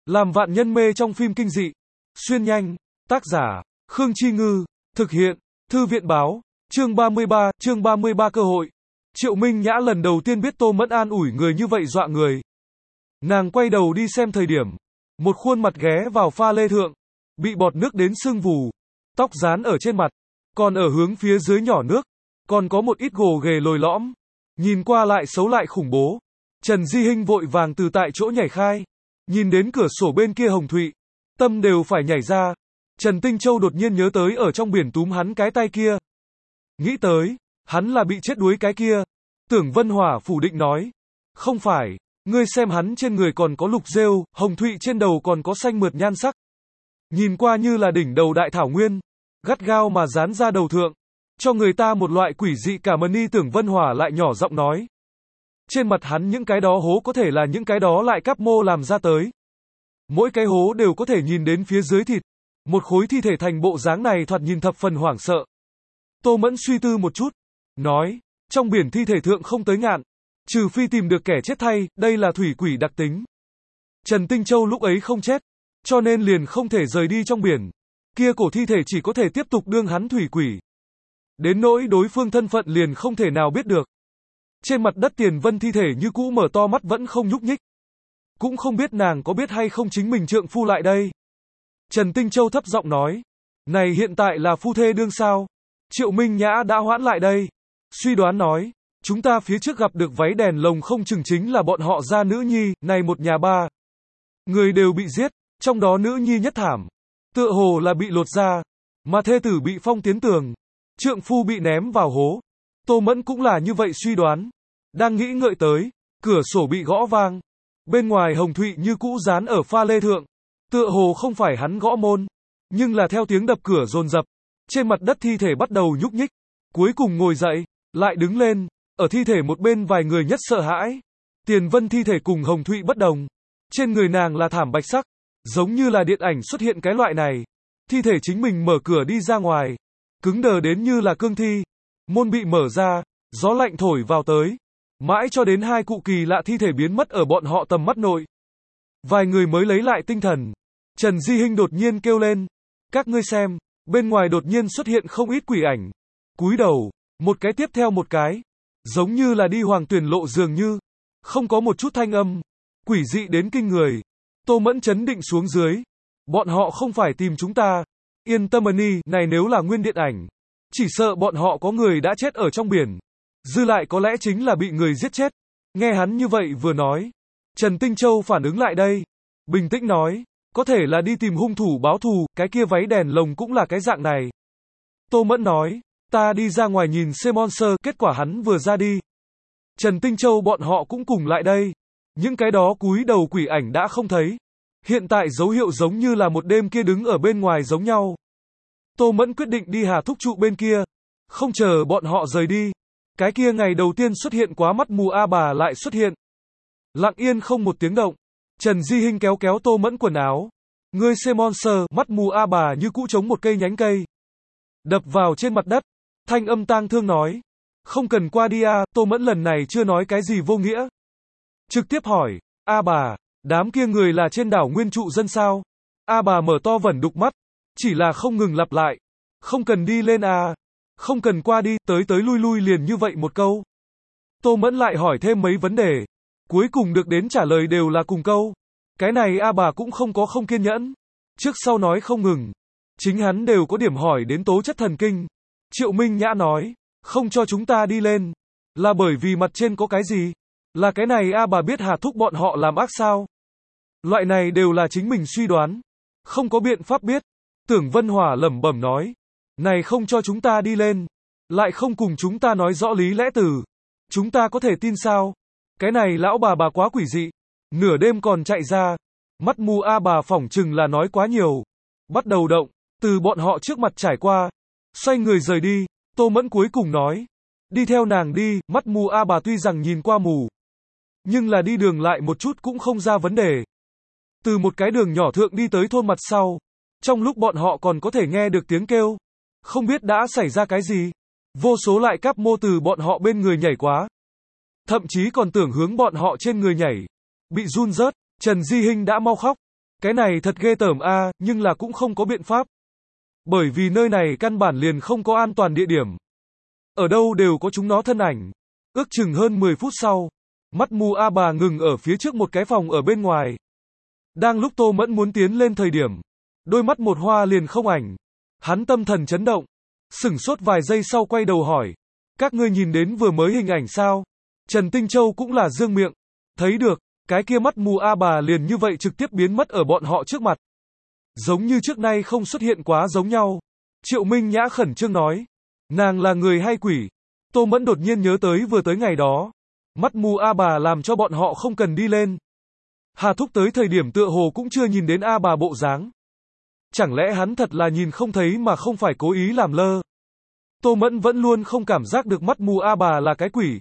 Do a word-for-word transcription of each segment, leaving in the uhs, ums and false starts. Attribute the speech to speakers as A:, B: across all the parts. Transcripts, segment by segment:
A: Làm vạn nhân mê trong phim kinh dị. Xuyên nhanh. Tác giả, Khương Chi Ngư. Thực hiện, Thư viện báo. Chương ba mươi ba, chương ba mươi ba cơ hội. Triệu Minh Nhã lần đầu tiên biết Tô Mẫn an ủi người như vậy dọa người. Nàng quay đầu đi xem thời điểm. Một khuôn mặt ghé vào pha lê thượng. Bị bọt nước đến sưng vù. Tóc dán ở trên mặt. Còn ở hướng phía dưới nhỏ nước. Còn có một ít gồ ghề lồi lõm. Nhìn qua lại xấu lại khủng bố. Trần Di Hinh vội vàng từ tại chỗ nhảy khai. Nhìn đến cửa sổ bên kia Hồng Thụy. Tâm đều phải nhảy ra. Trần Tinh Châu đột nhiên nhớ tới ở trong biển túm hắn cái tay kia. Nghĩ tới, hắn là bị chết đuối cái kia. Tưởng Vân Hỏa phủ định nói. Không phải, ngươi xem hắn trên người còn có lục rêu, Hồng Thụy trên đầu còn có xanh mượt nhan sắc. Nhìn qua như là đỉnh đầu đại thảo nguyên. Gắt gao mà dán ra đầu thượng. Cho người ta một loại quỷ dị cảm ơn. Tưởng Vân Hỏa lại nhỏ giọng nói. Trên mặt hắn những cái đó hố có thể là những cái đó lại cáp mô làm ra tới. Mỗi cái hố đều có thể nhìn đến phía dưới thịt. Một khối thi thể thành bộ dáng này thoạt nhìn thập phần hoảng sợ. Tô Mẫn suy tư một chút. Nói, trong biển thi thể thượng không tới ngạn. Trừ phi tìm được kẻ chết thay, đây là thủy quỷ đặc tính. Trần Tinh Châu lúc ấy không chết. Cho nên liền không thể rời đi trong biển. Kia cổ thi thể chỉ có thể tiếp tục đương hắn thủy quỷ. Đến nỗi đối phương thân phận liền không thể nào biết được. Trên mặt đất Tiền Vân thi thể như cũ mở to mắt vẫn không nhúc nhích. Cũng không biết nàng có biết hay không chính mình trượng phu lại đây. Trần Tinh Châu thấp giọng nói. Này hiện tại là phu thê đương sao? Triệu Minh Nhã đã hoãn lại đây. Suy đoán nói. Chúng ta phía trước gặp được váy đèn lồng không chừng chính là bọn họ gia nữ nhi, này một nhà ba. Người đều bị giết, trong đó nữ nhi nhất thảm. Tựa hồ là bị lột da. Mà thê tử bị phong tiến tường. Trượng phu bị ném vào hố. Tô Mẫn cũng là như vậy suy đoán. Đang nghĩ ngợi tới. Cửa sổ bị gõ vang. Bên ngoài Hồng Thụy như cũ dán ở pha lê thượng. Tựa hồ không phải hắn gõ môn. Nhưng là theo tiếng đập cửa dồn dập. Trên mặt đất thi thể bắt đầu nhúc nhích. Cuối cùng ngồi dậy. Lại đứng lên. Ở thi thể một bên vài người nhất sợ hãi. Tiền Vân thi thể cùng Hồng Thụy bất đồng. Trên người nàng là thảm bạch sắc. Giống như là điện ảnh xuất hiện cái loại này. Thi thể chính mình mở cửa đi ra ngoài. Cứng đờ đến như là cương thi. Môn bị mở ra. Gió lạnh thổi vào tới. Mãi cho đến hai cụ kỳ lạ thi thể biến mất ở bọn họ tầm mắt nội. Vài người mới lấy lại tinh thần. Trần Di Hinh đột nhiên kêu lên. Các ngươi xem, bên ngoài đột nhiên xuất hiện không ít quỷ ảnh. Cúi đầu, một cái tiếp theo một cái. Giống như là đi hoàng tuyển lộ dường như. Không có một chút thanh âm. Quỷ dị đến kinh người. Tô Mẫn chấn định xuống dưới. Bọn họ không phải tìm chúng ta. Yên tâm Nhi, này nếu là nguyên điện ảnh. Chỉ sợ bọn họ có người đã chết ở trong biển. Dư lại có lẽ chính là bị người giết chết. Nghe hắn như vậy vừa nói. Trần Tinh Châu phản ứng lại đây. Bình tĩnh nói. Có thể là đi tìm hung thủ báo thù, cái kia váy đèn lồng cũng là cái dạng này. Tô Mẫn nói. Ta đi ra ngoài nhìn xem monster, kết quả hắn vừa ra đi. Trần Tinh Châu bọn họ cũng cùng lại đây. Những cái đó cúi đầu quỷ ảnh đã không thấy. Hiện tại dấu hiệu giống như là một đêm kia đứng ở bên ngoài giống nhau. Tô Mẫn quyết định đi Hà Thúc trụ bên kia. Không chờ bọn họ rời đi. Cái kia ngày đầu tiên xuất hiện quá mắt mù A bà lại xuất hiện. Lặng yên không một tiếng động. Trần Di Hinh kéo kéo Tô Mẫn quần áo. Ngươi xem monster, mắt mù A bà như cũ chống một cây nhánh cây. Đập vào trên mặt đất. Thanh âm tang thương nói. Không cần qua đi a. Tô Mẫn lần này chưa nói cái gì vô nghĩa. Trực tiếp hỏi. A bà, đám kia người là trên đảo nguyên trụ dân sao? A bà mở to vẩn đục mắt. Chỉ là không ngừng lặp lại. Không cần đi lên à. Không cần qua đi, tới tới lui lui liền như vậy một câu. Tô Mẫn lại hỏi thêm mấy vấn đề. Cuối cùng được đến trả lời đều là cùng câu. Cái này A bà cũng không có không kiên nhẫn. Trước sau nói không ngừng. Chính hắn đều có điểm hỏi đến tố chất thần kinh. Triệu Minh Nhã nói. Không cho chúng ta đi lên. Là bởi vì mặt trên có cái gì? Là cái này A bà biết Hà Thúc bọn họ làm ác sao? Loại này đều là chính mình suy đoán. Không có biện pháp biết. Tưởng Vân Hỏa lẩm bẩm nói. Này không cho chúng ta đi lên. Lại không cùng chúng ta nói rõ lý lẽ từ. Chúng ta có thể tin sao? Cái này lão bà bà quá quỷ dị. Nửa đêm còn chạy ra. Mắt mù A bà phỏng chừng là nói quá nhiều. Bắt đầu động. Từ bọn họ trước mặt trải qua. Xoay người rời đi. Tô Mẫn cuối cùng nói. Đi theo nàng đi. Mắt mù A bà tuy rằng nhìn qua mù. Nhưng là đi đường lại một chút cũng không ra vấn đề. Từ một cái đường nhỏ thượng đi tới thôn mặt sau. Trong lúc bọn họ còn có thể nghe được tiếng kêu. Không biết đã xảy ra cái gì. Vô số lại cáp mô từ bọn họ bên người nhảy quá. Thậm chí còn tưởng hướng bọn họ trên người nhảy. Bị run rớt. Trần Di Hinh đã mau khóc. Cái này thật ghê tởm a, nhưng là cũng không có biện pháp. Bởi vì nơi này căn bản liền không có an toàn địa điểm. Ở đâu đều có chúng nó thân ảnh. Ước chừng hơn mười phút sau, mắt mù A Bà ngừng ở phía trước một cái phòng ở bên ngoài. Đang lúc Tô Mẫn muốn tiến lên thời điểm, đôi mắt một hoa liền không ảnh. Hắn tâm thần chấn động, sửng sốt vài giây sau quay đầu hỏi, các ngươi nhìn đến vừa mới hình ảnh sao? Trần Tinh Châu cũng là dương miệng, thấy được, cái kia mắt mù A Bà liền như vậy trực tiếp biến mất ở bọn họ trước mặt. Giống như trước nay không xuất hiện quá giống nhau. Triệu Minh Nhã khẩn trương nói, nàng là người hay quỷ? Tô Mẫn đột nhiên nhớ tới vừa tới ngày đó, mắt mù A Bà làm cho bọn họ không cần đi lên. Hà Thúc tới thời điểm tựa hồ cũng chưa nhìn đến A Bà bộ dáng. Chẳng lẽ hắn thật là nhìn không thấy mà không phải cố ý làm lơ? Tô Mẫn vẫn luôn không cảm giác được mắt mù A Bà là cái quỷ.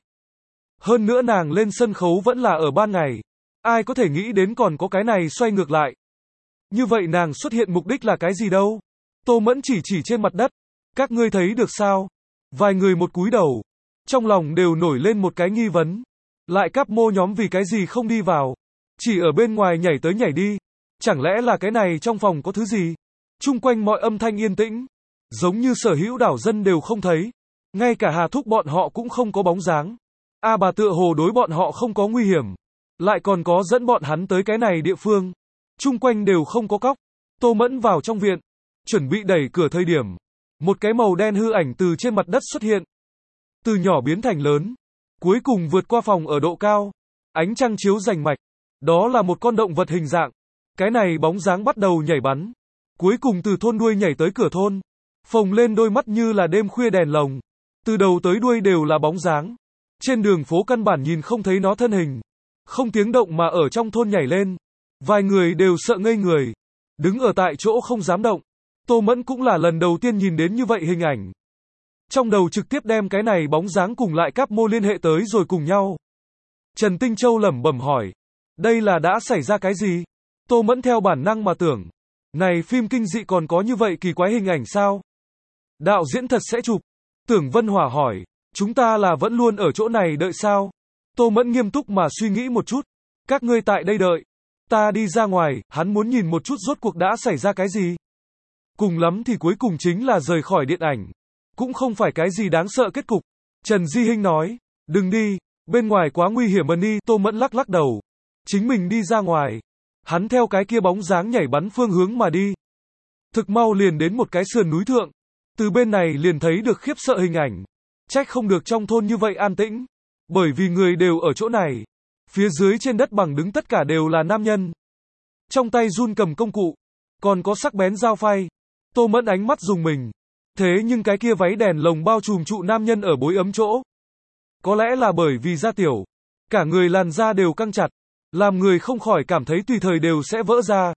A: Hơn nữa nàng lên sân khấu vẫn là ở ban ngày. Ai có thể nghĩ đến còn có cái này xoay ngược lại. Như vậy nàng xuất hiện mục đích là cái gì đâu? Tô Mẫn chỉ chỉ trên mặt đất. Các ngươi thấy được sao? Vài người một cúi đầu. Trong lòng đều nổi lên một cái nghi vấn. Lại Cáp Mô nhóm vì cái gì không đi vào? Chỉ ở bên ngoài nhảy tới nhảy đi. Chẳng lẽ là cái này trong phòng có thứ gì? Chung quanh mọi âm thanh yên tĩnh. Giống như sở hữu đảo dân đều không thấy. Ngay cả Hà Thúc bọn họ cũng không có bóng dáng. A Bà tựa hồ đối bọn họ không có nguy hiểm. Lại còn có dẫn bọn hắn tới cái này địa phương. Chung quanh đều không có cóc. Tô Mẫn vào trong viện. Chuẩn bị đẩy cửa thời điểm. Một cái màu đen hư ảnh từ trên mặt đất xuất hiện. Từ nhỏ biến thành lớn. Cuối cùng vượt qua phòng ở độ cao. Ánh trăng chiếu rành mạch. Đó là một con động vật hình dạng. Cái này bóng dáng bắt đầu nhảy bắn. Cuối cùng từ thôn đuôi nhảy tới cửa thôn. Phồng lên đôi mắt như là đêm khuya đèn lồng. Từ đầu tới đuôi đều là bóng dáng. Trên đường phố căn bản nhìn không thấy nó thân hình. Không tiếng động mà ở trong thôn nhảy lên. Vài người đều sợ ngây người. Đứng ở tại chỗ không dám động. Tô Mẫn cũng là lần đầu tiên nhìn đến như vậy hình ảnh. Trong đầu trực tiếp đem cái này bóng dáng cùng lại Cáp Mô liên hệ tới rồi cùng nhau. Trần Tinh Châu lẩm bẩm hỏi. Đây là đã xảy ra cái gì? Tô Mẫn theo bản năng mà tưởng. Này phim kinh dị còn có như vậy kỳ quái hình ảnh sao? Đạo diễn thật sẽ chụp. Tưởng Vân Hỏa hỏi. Chúng ta là vẫn luôn ở chỗ này đợi sao? Tô Mẫn nghiêm túc mà suy nghĩ một chút. Các ngươi tại đây đợi. Ta đi ra ngoài, hắn muốn nhìn một chút rốt cuộc đã xảy ra cái gì. Cùng lắm thì cuối cùng chính là rời khỏi điện ảnh. Cũng không phải cái gì đáng sợ kết cục. Trần Di Hinh nói. Đừng đi, bên ngoài quá nguy hiểm ân đi. Tô Mẫn lắc lắc đầu. Chính mình đi ra ngoài. Hắn theo cái kia bóng dáng nhảy bắn phương hướng mà đi. Thực mau liền đến một cái sườn núi thượng. Từ bên này liền thấy được khiếp sợ hình ảnh. Trách không được trong thôn như vậy an tĩnh. Bởi vì người đều ở chỗ này. Phía dưới trên đất bằng đứng tất cả đều là nam nhân. Trong tay run cầm công cụ. Còn có sắc bén dao phay. Tô Mẫn ánh mắt dùng mình. Thế nhưng cái kia váy đèn lồng bao trùm trụ nam nhân ở bối ấm chỗ. Có lẽ là bởi vì da tiểu. Cả người làn da đều căng chặt. Làm người không khỏi cảm thấy tùy thời đều sẽ vỡ ra.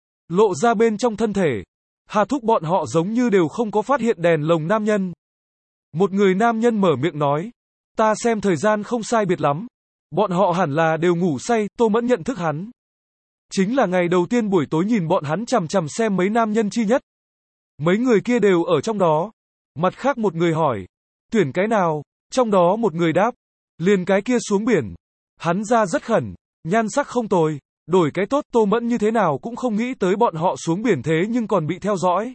A: Lộ ra bên trong thân thể. Hà Thúc bọn họ giống như đều không có phát hiện đèn lồng nam nhân. Một người nam nhân mở miệng nói. Ta xem thời gian không sai biệt lắm. Bọn họ hẳn là đều ngủ say. Tô Mẫn nhận thức hắn. Chính là ngày đầu tiên buổi tối nhìn bọn hắn chằm chằm xem mấy nam nhân chi nhất. Mấy người kia đều ở trong đó. Mặt khác một người hỏi. Tuyển cái nào? Trong đó một người đáp. Liền cái kia xuống biển. Hắn ra rất khẩn. Nhan sắc không tồi. Đổi cái tốt. Tô Mẫn như thế nào cũng không nghĩ tới bọn họ xuống biển thế nhưng còn bị theo dõi.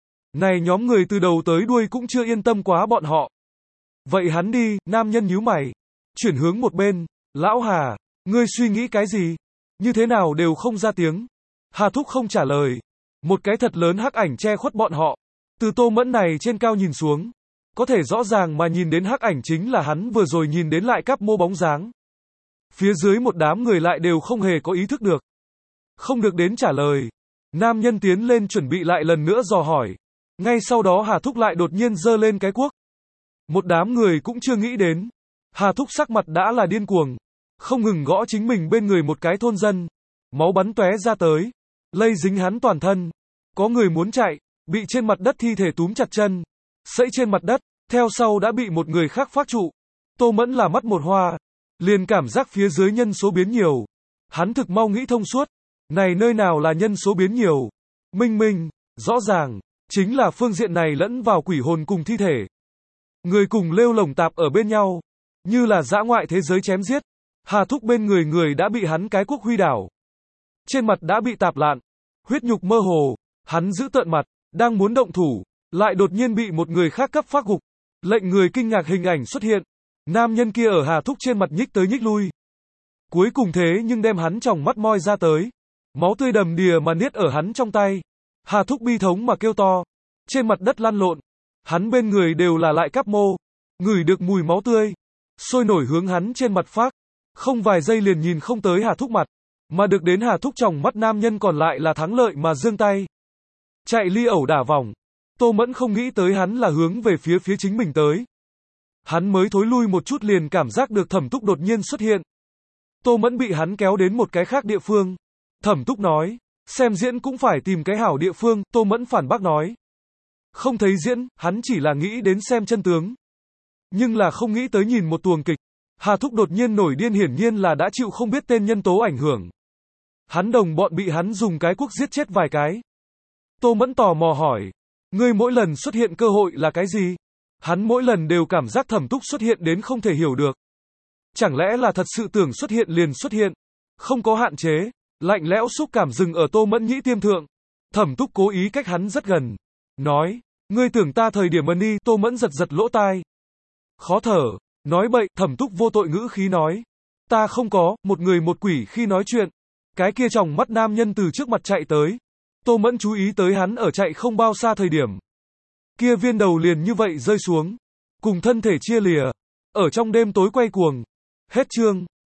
A: Này nhóm người từ đầu tới đuôi cũng chưa yên tâm quá bọn họ. Vậy hắn đi. Nam nhân nhíu mày. Chuyển hướng một bên. Lão Hà. Ngươi suy nghĩ cái gì? Như thế nào đều không ra tiếng. Hà Thúc không trả lời. Một cái thật lớn hắc ảnh che khuất bọn họ. Từ Tô Mẫn này trên cao nhìn xuống. Có thể rõ ràng mà nhìn đến hắc ảnh chính là hắn vừa rồi nhìn đến lại Cáp Mô bóng dáng. Phía dưới một đám người lại đều không hề có ý thức được. Không được đến trả lời. Nam nhân tiến lên chuẩn bị lại lần nữa dò hỏi. Ngay sau đó Hà Thúc lại đột nhiên giơ lên cái cuốc. Một đám người cũng chưa nghĩ đến. Hà Thúc sắc mặt đã là điên cuồng. Không ngừng gõ chính mình bên người một cái thôn dân. Máu bắn tóe ra tới. Lây dính hắn toàn thân. Có người muốn chạy. Bị trên mặt đất thi thể túm chặt chân. Sẫy trên mặt đất. Theo sau đã bị một người khác phát trụ. Tô Mẫn là mắt một hoa. Liền cảm giác phía dưới nhân số biến nhiều. Hắn thực mau nghĩ thông suốt. Này nơi nào là nhân số biến nhiều. Minh minh. Rõ ràng. Chính là phương diện này lẫn vào quỷ hồn cùng thi thể. Người cùng lêu lồng tạp ở bên nhau. Như là dã ngoại thế giới chém giết. Hà Thúc bên người người đã bị hắn cái cuốc huy đảo. Trên mặt đã bị tạp lạn. huyết nhục mơ hồ, hắn giữ tợn mặt, đang muốn động thủ, lại đột nhiên bị một người khác cấp phát gục. Lệnh người kinh ngạc hình ảnh xuất hiện. Nam nhân kia ở Hà Thúc trên mặt nhích tới nhích lui. Cuối cùng thế nhưng đem hắn tròng mắt moi ra tới. Máu tươi đầm đìa mà niết ở hắn trong tay. Hà Thúc bi thống mà kêu to. Trên mặt đất lăn lộn. Hắn bên người đều là lại cắp mô. Ngửi được mùi máu tươi. Sôi nổi hướng hắn trên mặt phác. Không vài giây liền nhìn không tới Hà Thúc mặt. Mà được đến Hà Thúc tròng mắt nam nhân còn lại là thắng lợi mà giương tay. Chạy ly ẩu đả vòng. Tô Mẫn không nghĩ tới hắn là hướng về phía phía chính mình tới. Hắn mới thối lui một chút liền cảm giác được Thẩm Túc đột nhiên xuất hiện. Tô Mẫn bị hắn kéo đến một cái khác địa phương. Thẩm Túc nói, xem diễn cũng phải tìm cái hảo địa phương, Tô Mẫn phản bác nói. Không thấy diễn, hắn chỉ là nghĩ đến xem chân tướng. Nhưng là không nghĩ tới nhìn một tuồng kịch. Hà Thúc đột nhiên nổi điên hiển nhiên là đã chịu không biết tên nhân tố ảnh hưởng. Hắn đồng bọn bị hắn dùng cái cuốc giết chết vài cái. Tô Mẫn tò mò hỏi, ngươi mỗi lần xuất hiện cơ hội là cái gì? Hắn mỗi lần đều cảm giác Thẩm Túc xuất hiện đến không thể hiểu được. Chẳng lẽ là thật sự tưởng xuất hiện liền xuất hiện, không có hạn chế. Lạnh lẽo xúc cảm dừng ở Tô Mẫn nhĩ tiêm thượng. Thẩm Túc cố ý cách hắn rất gần. Nói, ngươi tưởng ta thời điểm ân đi, Tô Mẫn giật giật lỗ tai. Khó thở, nói bậy, Thẩm Túc vô tội ngữ khí nói. Ta không có, một người một quỷ khi nói chuyện. Cái kia tròng mắt nam nhân từ trước mặt chạy tới. Tô Mẫn chú ý tới hắn ở chạy không bao xa thời điểm. Kia viên đầu liền như vậy rơi xuống. Cùng thân thể chia lìa. Ở trong đêm tối quay cuồng. Hết chương.